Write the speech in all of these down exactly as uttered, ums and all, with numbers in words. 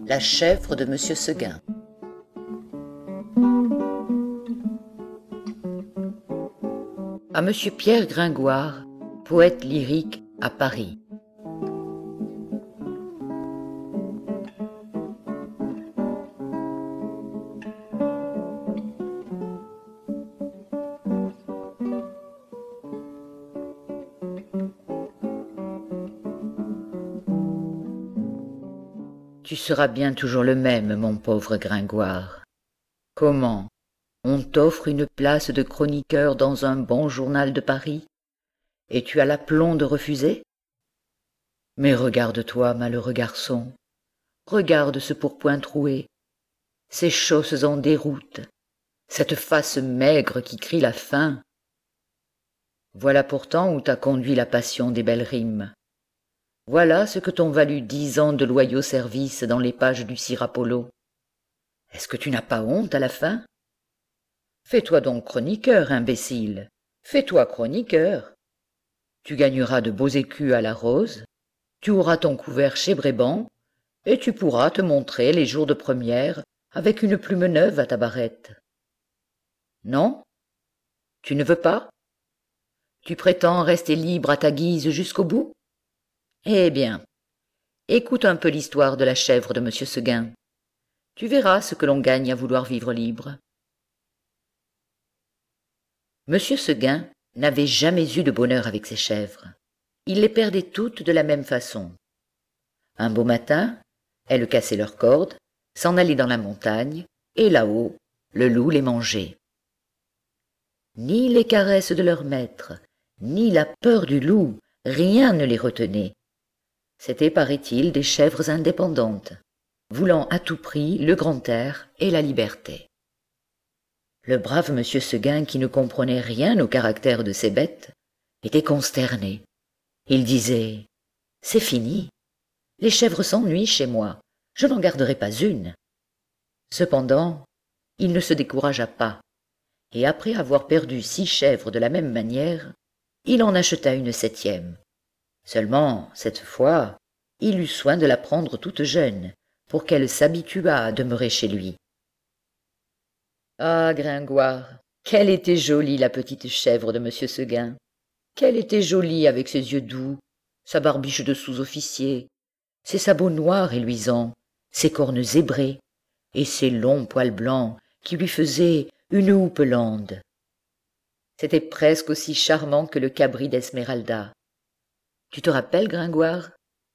La chèvre de Monsieur Seguin. À Monsieur Pierre Gringoire, poète lyrique à Paris. Tu seras bien toujours le même, mon pauvre Gringoire. Comment? On t'offre une place de chroniqueur dans un bon journal de Paris, et tu as l'aplomb de refuser? Mais regarde-toi, malheureux garçon, regarde ce pourpoint troué, ces chausses en déroute, cette face maigre qui crie la faim. Voilà pourtant où t'a conduit la passion des belles rimes. Voilà ce que t'ont valu dix ans de loyaux services dans les pages du Sirapolo. Est-ce que tu n'as pas honte à la fin? Fais-toi donc chroniqueur, imbécile, fais-toi chroniqueur. Tu gagneras de beaux écus à la rose, tu auras ton couvert chez Bréban, et tu pourras te montrer les jours de première avec une plume neuve à ta barrette. Non? Tu ne veux pas? Tu prétends rester libre à ta guise jusqu'au bout? Eh bien, écoute un peu l'histoire de la chèvre de Monsieur Seguin. Tu verras ce que l'on gagne à vouloir vivre libre. Monsieur Seguin n'avait jamais eu de bonheur avec ses chèvres. Il les perdait toutes de la même façon. Un beau matin, elles cassaient leurs cordes, s'en allaient dans la montagne, et là-haut, le loup les mangeait. Ni les caresses de leur maître, ni la peur du loup, rien ne les retenait. C'étaient, paraît-il, des chèvres indépendantes, voulant à tout prix le grand air et la liberté. Le brave Monsieur Seguin, qui ne comprenait rien au caractère de ces bêtes, était consterné. Il disait « C'est fini, les chèvres s'ennuient chez moi, je n'en garderai pas une. » Cependant, il ne se découragea pas, et après avoir perdu six chèvres de la même manière, il en acheta une septième. Seulement, cette fois, il eut soin de la prendre toute jeune, pour qu'elle s'habituât à demeurer chez lui. Ah, Gringoire, qu'elle était jolie, la petite chèvre de Monsieur Seguin! Qu'elle était jolie avec ses yeux doux, sa barbiche de sous-officier, ses sabots noirs et luisants, ses cornes zébrées, et ses longs poils blancs qui lui faisaient une houppelande. C'était presque aussi charmant que le cabri d'Esmeralda. Tu te rappelles, Gringoire?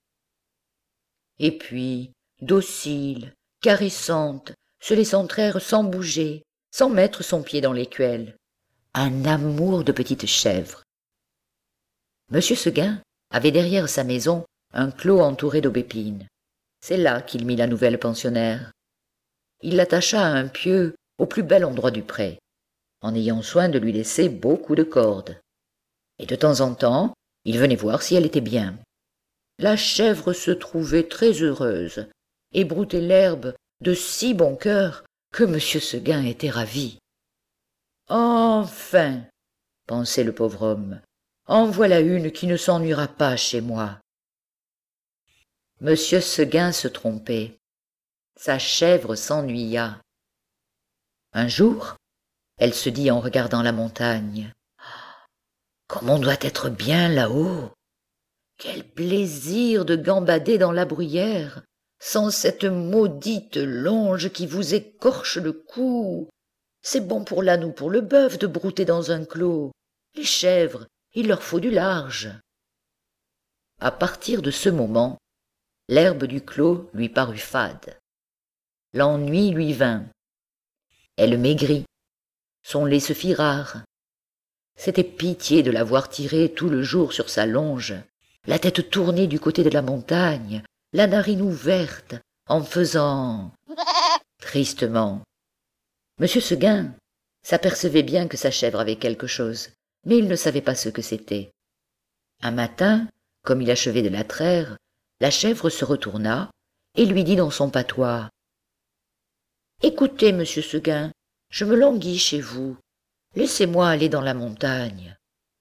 Et puis, docile, caressante, se laissant traire sans bouger, sans mettre son pied dans l'écuelle. Un amour de petite chèvre. Monsieur Seguin avait derrière sa maison un clos entouré d'aubépines. C'est là qu'il mit la nouvelle pensionnaire. Il l'attacha à un pieu au plus bel endroit du pré, en ayant soin de lui laisser beaucoup de cordes. Et de temps en temps, il venait voir si elle était bien. La chèvre se trouvait très heureuse et broutait l'herbe de si bon cœur que Monsieur Seguin était ravi. « Enfin, pensait le pauvre homme, en voilà une qui ne s'ennuiera pas chez moi. » Monsieur Seguin se trompait. Sa chèvre s'ennuya. Un jour, elle se dit en regardant la montagne, « Comme on doit être bien là-haut! Quel plaisir de gambader dans la bruyère, sans cette maudite longe qui vous écorche le cou! C'est bon pour l'âne ou pour le bœuf de brouter dans un clos. Les chèvres, il leur faut du large. » À partir de ce moment, l'herbe du clos lui parut fade. L'ennui lui vint. Elle maigrit. Son lait se fit rare. C'était pitié de la voir tirer tout le jour sur sa longe, la tête tournée du côté de la montagne, la narine ouverte, en faisant tristement. Monsieur Seguin s'apercevait bien que sa chèvre avait quelque chose, mais il ne savait pas ce que c'était. Un matin, comme il achevait de la traire, la chèvre se retourna et lui dit dans son patois « Écoutez, Monsieur Seguin, je me languis chez vous. Laissez-moi aller dans la montagne. »«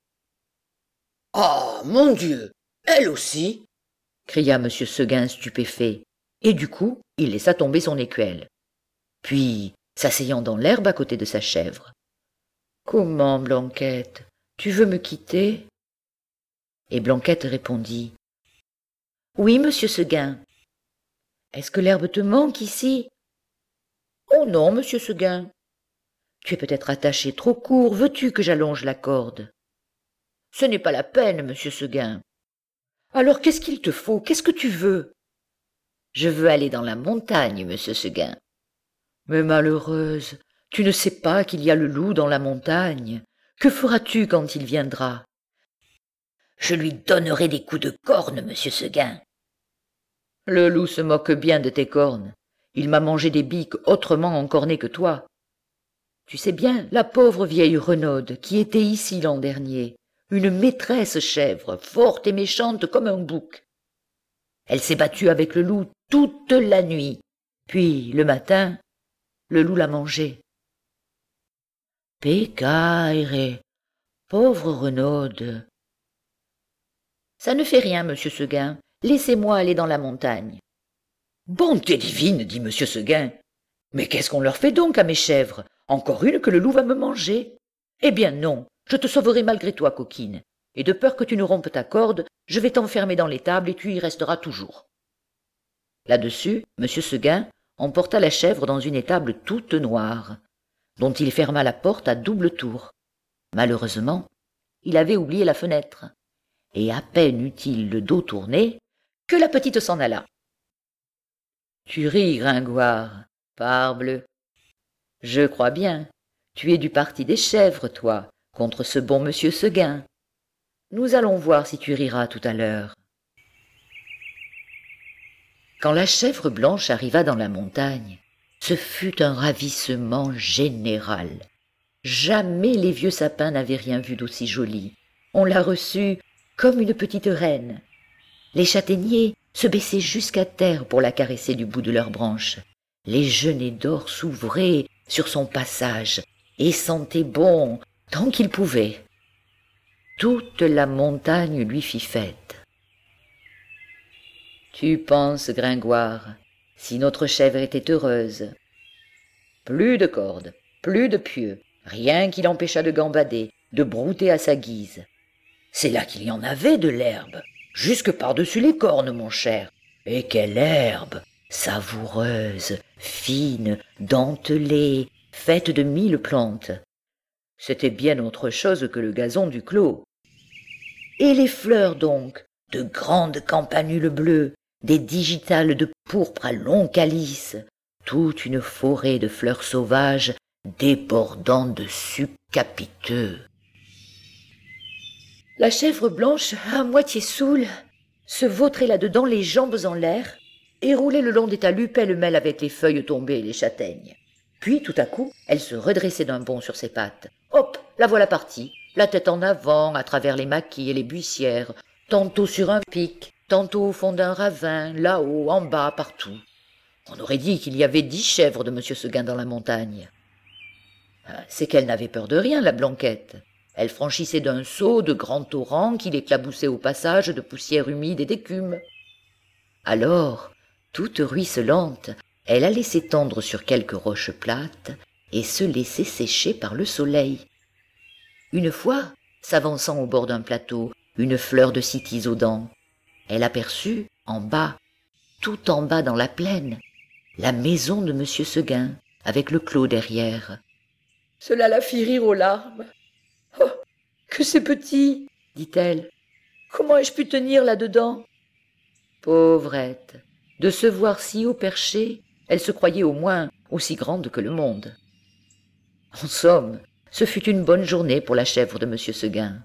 Ah, mon Dieu, elle aussi !» cria Monsieur Seguin stupéfait, et du coup il laissa tomber son écuelle. Puis, s'asseyant dans l'herbe à côté de sa chèvre. « Comment, Blanquette, tu veux me quitter ?» Et Blanquette répondit. « Oui, monsieur Seguin. »« Est-ce que l'herbe te manque ici ?»« Oh non, monsieur Seguin. »« Tu es peut-être attaché trop court, veux-tu que j'allonge la corde ?»« Ce n'est pas la peine, monsieur Seguin. »« Alors qu'est-ce qu'il te faut? Qu'est-ce que tu veux ?»« Je veux aller dans la montagne, monsieur Seguin. »« Mais malheureuse, tu ne sais pas qu'il y a le loup dans la montagne. Que feras-tu quand il viendra ?»« Je lui donnerai des coups de corne, monsieur Seguin. »« Le loup se moque bien de tes cornes. Il m'a mangé des biques autrement encornées que toi. Tu sais bien, la pauvre vieille Renaude qui était ici l'an dernier, une maîtresse chèvre, forte et méchante comme un bouc. Elle s'est battue avec le loup toute la nuit, puis le matin, le loup l'a mangée. Pécaire, pauvre Renaude. Ça ne fait rien, monsieur Seguin. Laissez-moi aller dans la montagne. Bonté divine, dit monsieur Seguin. Mais qu'est-ce qu'on leur fait donc à mes chèvres? Encore une que le loup va me manger? Eh bien non, je te sauverai malgré toi, coquine. Et de peur que tu ne rompes ta corde, je vais t'enfermer dans l'étable et tu y resteras toujours. Là-dessus, monsieur Seguin emporta la chèvre dans une étable toute noire, dont il ferma la porte à double tour. Malheureusement, il avait oublié la fenêtre, et à peine eut-il le dos tourné que la petite s'en alla. Tu ris, Gringoire, parbleu. Je crois bien, tu es du parti des chèvres, toi, contre ce bon monsieur Seguin. Nous allons voir si tu riras tout à l'heure. Quand la chèvre blanche arriva dans la montagne, ce fut un ravissement général. Jamais les vieux sapins n'avaient rien vu d'aussi joli. On la reçut comme une petite reine. Les châtaigniers se baissaient jusqu'à terre pour la caresser du bout de leurs branches. Les genêts d'or s'ouvraient sur son passage et sentaient bon tant qu'ils pouvaient. Toute la montagne lui fit fête. Tu penses, Gringoire, si notre chèvre était heureuse. Plus de cordes, plus de pieux, rien qui l'empêchât de gambader, de brouter à sa guise. C'est là qu'il y en avait de l'herbe, jusque par-dessus les cornes, mon cher. Et quelle herbe, savoureuse, fine, dentelée, faite de mille plantes. C'était bien autre chose que le gazon du clos. Et les fleurs donc, de grandes campanules bleues, des digitales de pourpre à longs calices, toute une forêt de fleurs sauvages débordant de sucs capiteux. La chèvre blanche, à moitié saoule, se vautrait là-dedans les jambes en l'air et roulait le long des talus pêle-mêle avec les feuilles tombées et les châtaignes. Puis, tout à coup, elle se redressait d'un bond sur ses pattes. Hop, la voilà partie, la tête en avant, à travers les maquis et les buissières, tantôt sur un pic, tantôt au fond d'un ravin, là-haut, en bas, partout. On aurait dit qu'il y avait dix chèvres de monsieur Seguin dans la montagne. C'est qu'elle n'avait peur de rien, la Blanquette. Elle franchissait d'un saut de grands torrents qui l'éclaboussaient au passage de poussière humide et d'écume. Alors, toute ruisselante, elle allait s'étendre sur quelques roches plates et se laisser sécher par le soleil. Une fois, s'avançant au bord d'un plateau, une fleur de cytis aux dents, elle aperçut, en bas, tout en bas dans la plaine, la maison de monsieur Seguin, avec le clos derrière. Cela la fit rire aux larmes. « Oh, que c'est petit !» dit-elle. « Comment ai-je pu tenir là-dedans ?» Pauvrette, de se voir si haut perché, elle se croyait au moins aussi grande que le monde. En somme, ce fut une bonne journée pour la chèvre de monsieur Seguin.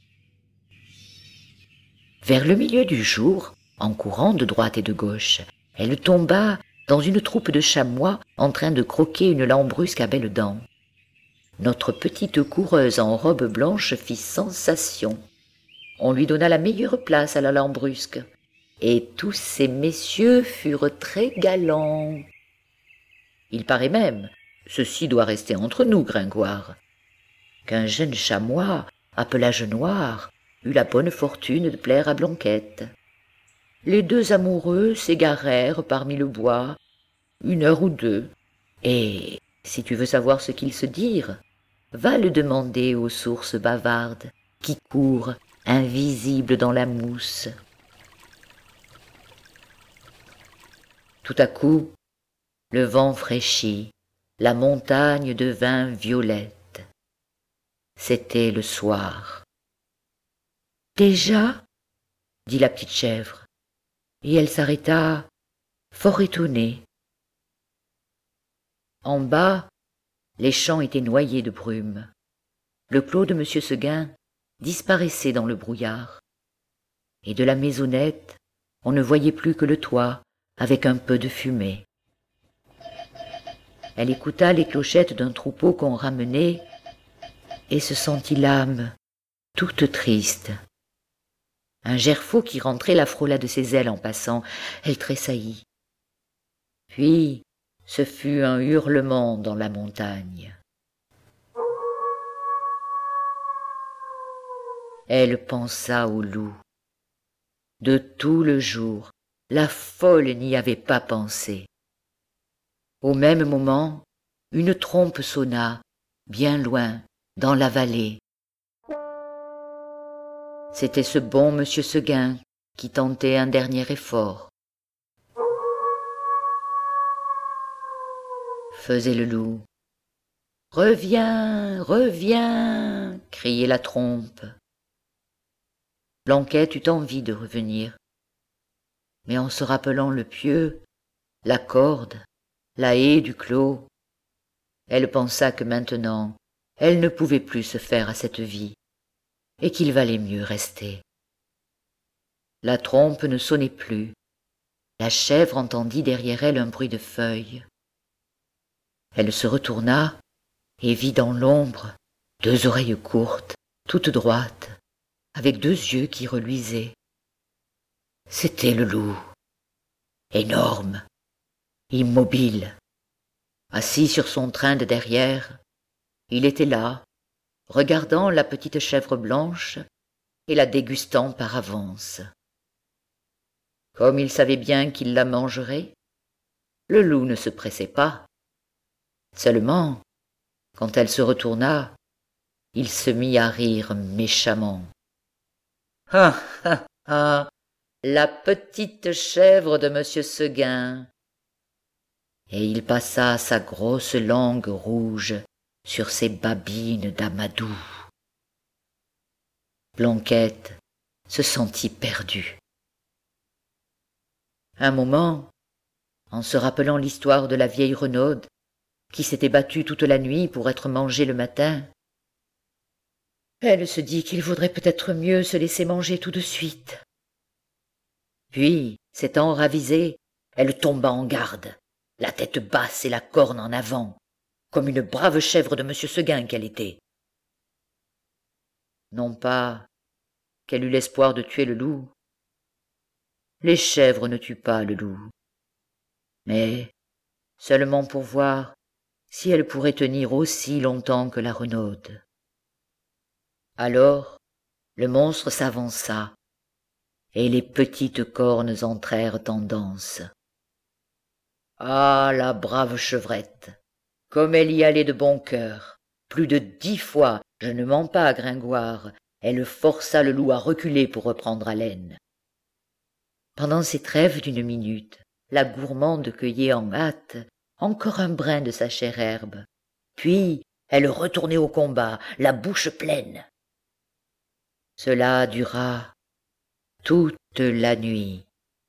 Vers le milieu du jour, en courant de droite et de gauche, elle tomba dans une troupe de chamois en train de croquer une lambrusque à belles dents. Notre petite coureuse en robe blanche fit sensation. On lui donna la meilleure place à la lambrusque, et tous ces messieurs furent très galants. Il paraît même, ceci doit rester entre nous, Gringoire, qu'un jeune chamois, à pelage noir, eut la bonne fortune de plaire à Blanquette. Les deux amoureux s'égarèrent parmi le bois, une heure ou deux. Et si tu veux savoir ce qu'ils se dirent, va le demander aux sources bavardes qui courent invisibles dans la mousse. Tout à coup, le vent fraîchit, la montagne devint violette. C'était le soir. Déjà, dit la petite chèvre, et elle s'arrêta, fort étonnée. En bas, les champs étaient noyés de brume. Le clos de Monsieur Seguin disparaissait dans le brouillard, et de la maisonnette, on ne voyait plus que le toit avec un peu de fumée. Elle écouta les clochettes d'un troupeau qu'on ramenait et se sentit l'âme toute triste. Un gerfaut qui rentrait la frôla de ses ailes en passant. Elle tressaillit. Puis ce fut un hurlement dans la montagne. Elle pensa au loup. De tout le jour, la folle n'y avait pas pensé. Au même moment, une trompe sonna, bien loin, dans la vallée. C'était ce bon Monsieur Seguin qui tentait un dernier effort. Faisait le loup. « Reviens, reviens !» criait la trompe. Blanquette eut envie de revenir, mais en se rappelant le pieu, la corde, la haie du clos, elle pensa que maintenant elle ne pouvait plus se faire à cette vie, et qu'il valait mieux rester. La trompe ne sonnait plus. La chèvre entendit derrière elle un bruit de feuilles. Elle se retourna et vit dans l'ombre deux oreilles courtes, toutes droites, avec deux yeux qui reluisaient. C'était le loup, énorme, immobile, assis sur son train de derrière. Il était là, regardant la petite chèvre blanche et la dégustant par avance. Comme il savait bien qu'il la mangerait, le loup ne se pressait pas. Seulement, quand elle se retourna, il se mit à rire méchamment. « Ah, ah, ah, la petite chèvre de Monsieur Seguin !» Et il passa sa grosse langue rouge sur ses babines d'amadou. Blanquette se sentit perdue. Un moment, en se rappelant l'histoire de la vieille Renaude, qui s'était battue toute la nuit pour être mangée le matin, elle se dit qu'il vaudrait peut-être mieux se laisser manger tout de suite. Puis, s'étant ravisée, elle tomba en garde, la tête basse et la corne en avant, comme une brave chèvre de Monsieur Seguin qu'elle était. Non pas qu'elle eût l'espoir de tuer le loup. Les chèvres ne tuent pas le loup, mais seulement pour voir si elle pourrait tenir aussi longtemps que la Renaude. Alors, le monstre s'avança, et les petites cornes entrèrent en danse. Ah, la brave chevrette, comme elle y allait de bon cœur! Plus de dix fois, je ne mens pas à Gringoire, elle força le loup à reculer pour reprendre haleine. Pendant ces trêves d'une minute, la gourmande cueillait en hâte encore un brin de sa chère herbe, puis elle retournait au combat, la bouche pleine. Cela dura toute la nuit.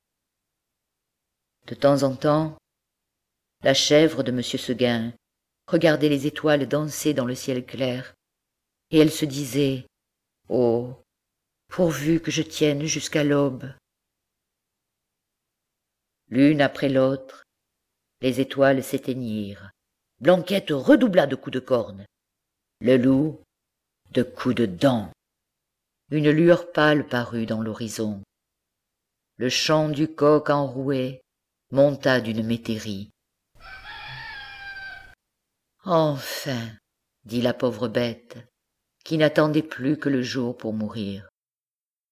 De temps en temps, la chèvre de Monsieur Seguin regardait les étoiles danser dans le ciel clair, et elle se disait « Oh, pourvu que je tienne jusqu'à l'aube !» L'une après l'autre, les étoiles s'éteignirent. Blanquette redoubla de coups de corne. Le loup, de coups de dents. Une lueur pâle parut dans l'horizon. Le chant du coq enroué monta d'une métairie. « Enfin !» dit la pauvre bête, qui n'attendait plus que le jour pour mourir.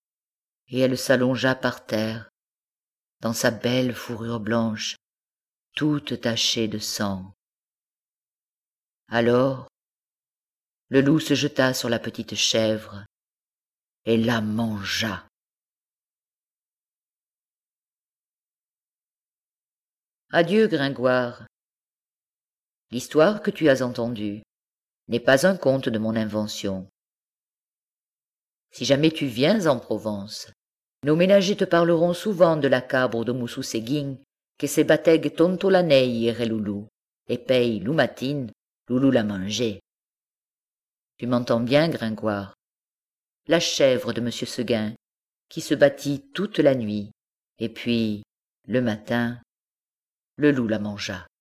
Et elle s'allongea par terre, dans sa belle fourrure blanche, toute tachée de sang. Alors, le loup se jeta sur la petite chèvre et la mangea. Adieu, Gringoire. L'histoire que tu as entendue n'est pas un conte de mon invention. Si jamais tu viens en Provence, nos ménagers te parleront souvent de la cabro de Moussousséguin, que se bateg tonto la neille et loulou, et paye loumatine, loulou la manger. Tu m'entends bien, Gringoire? La chèvre de Monsieur Seguin, qui se battit toute la nuit, et puis, le matin, le loup la mangea.